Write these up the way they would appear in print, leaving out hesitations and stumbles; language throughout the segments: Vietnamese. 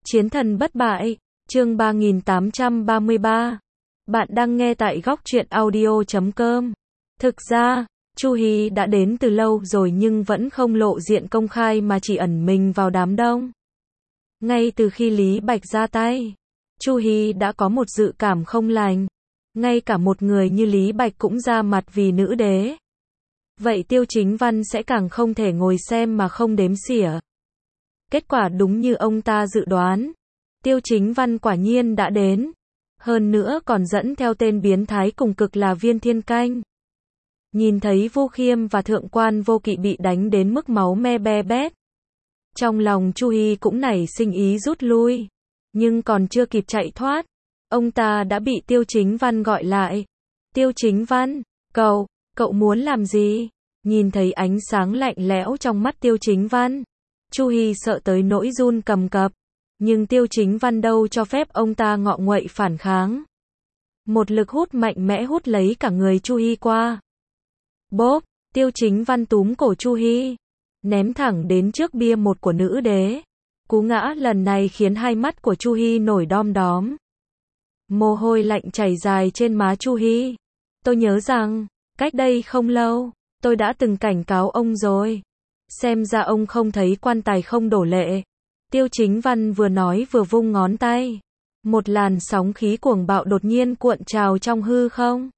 Chiến thần bất bại, chương 3833. Bạn đang nghe tại góc truyện audio.com. Thực ra, Chu Hi đã đến từ lâu rồi nhưng vẫn không lộ diện công khai mà chỉ ẩn mình vào đám đông. Ngay từ khi Lý Bạch ra tay, Chu Hi đã có một dự cảm không lành. Ngay cả một người như Lý Bạch cũng ra mặt vì nữ đế. Vậy Tiêu Chính Văn sẽ càng không thể ngồi xem mà không đếm xỉa. Kết quả đúng như ông ta dự đoán. Tiêu Chính Văn quả nhiên đã đến. Hơn nữa còn dẫn theo tên biến thái cùng cực là Viên Thiên Canh. Nhìn thấy Vu Khiêm và Thượng quan Vô Kỵ bị đánh đến mức máu me be bét. Trong lòng Chu Hi cũng nảy sinh ý rút lui. Nhưng còn chưa kịp chạy thoát, ông ta đã bị Tiêu Chính Văn gọi lại. Tiêu Chính Văn, cậu muốn làm gì? Nhìn thấy ánh sáng lạnh lẽo trong mắt Tiêu Chính Văn, Chu Hi sợ tới nỗi run cầm cập. Nhưng Tiêu Chính Văn đâu cho phép ông ta ngọ nguậy phản kháng. Một lực hút mạnh mẽ hút lấy cả người Chu Hi qua. Bốp, Tiêu Chính Văn túm cổ Chu Hi, ném thẳng đến trước bia một của nữ đế. Cú ngã lần này khiến hai mắt của Chu Hi nổi đom đóm. Mồ hôi lạnh chảy dài trên má Chu Hi. Tôi nhớ rằng, cách đây không lâu, tôi đã từng cảnh cáo ông rồi. Xem ra ông không thấy quan tài không đổ lệ. Tiêu Chính Văn vừa nói vừa vung ngón tay. Một làn sóng khí cuồng bạo đột nhiên cuộn trào trong hư không.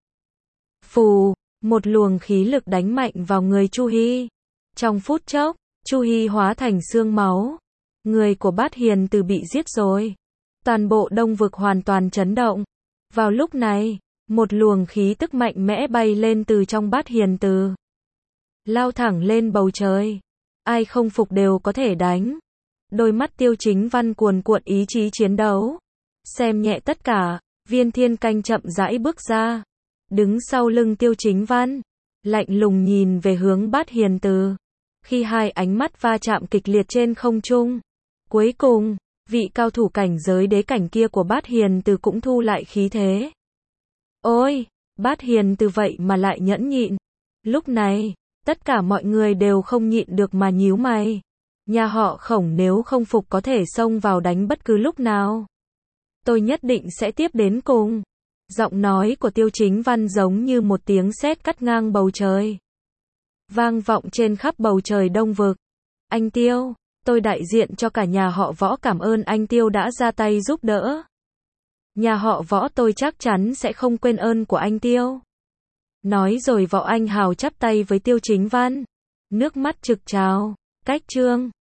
Phù, một luồng khí lực đánh mạnh vào người Chu Hi. Trong phút chốc, Chu Hi hóa thành xương máu. Người của Bát Hiền Từ bị giết rồi. Toàn bộ Đông Vực hoàn toàn chấn động. Vào lúc này, một luồng khí tức mạnh mẽ bay lên từ trong Bát Hiền Từ. Lao thẳng lên bầu trời. Ai không phục đều có thể đánh. Đôi mắt Tiêu Chính Văn cuồn cuộn ý chí chiến đấu. Xem nhẹ tất cả, Viên Thiên Canh chậm rãi bước ra. Đứng sau lưng Tiêu Chính Văn. Lạnh lùng nhìn về hướng Bát Hiền Từ. Khi hai ánh mắt va chạm kịch liệt trên không trung. Cuối cùng, vị cao thủ cảnh giới đế cảnh kia của Bát Hiền Từ cũng thu lại khí thế. Ôi, Bát Hiền Từ vậy mà lại nhẫn nhịn. Lúc này, tất cả mọi người đều không nhịn được mà nhíu mày. Nhà họ Khổng nếu không phục có thể xông vào đánh bất cứ lúc nào. Tôi nhất định sẽ tiếp đến cùng. Giọng nói của Tiêu Chính Văn giống như một tiếng sét cắt ngang bầu trời. Vang vọng trên khắp bầu trời Đông Vực. Anh Tiêu, tôi đại diện cho cả nhà họ Võ cảm ơn anh Tiêu đã ra tay giúp đỡ. Nhà họ Võ tôi chắc chắn sẽ không quên ơn của anh Tiêu. Nói rồi Võ Anh Hào chắp tay với Tiêu Chính Văn. Nước mắt trực trào. Cách chương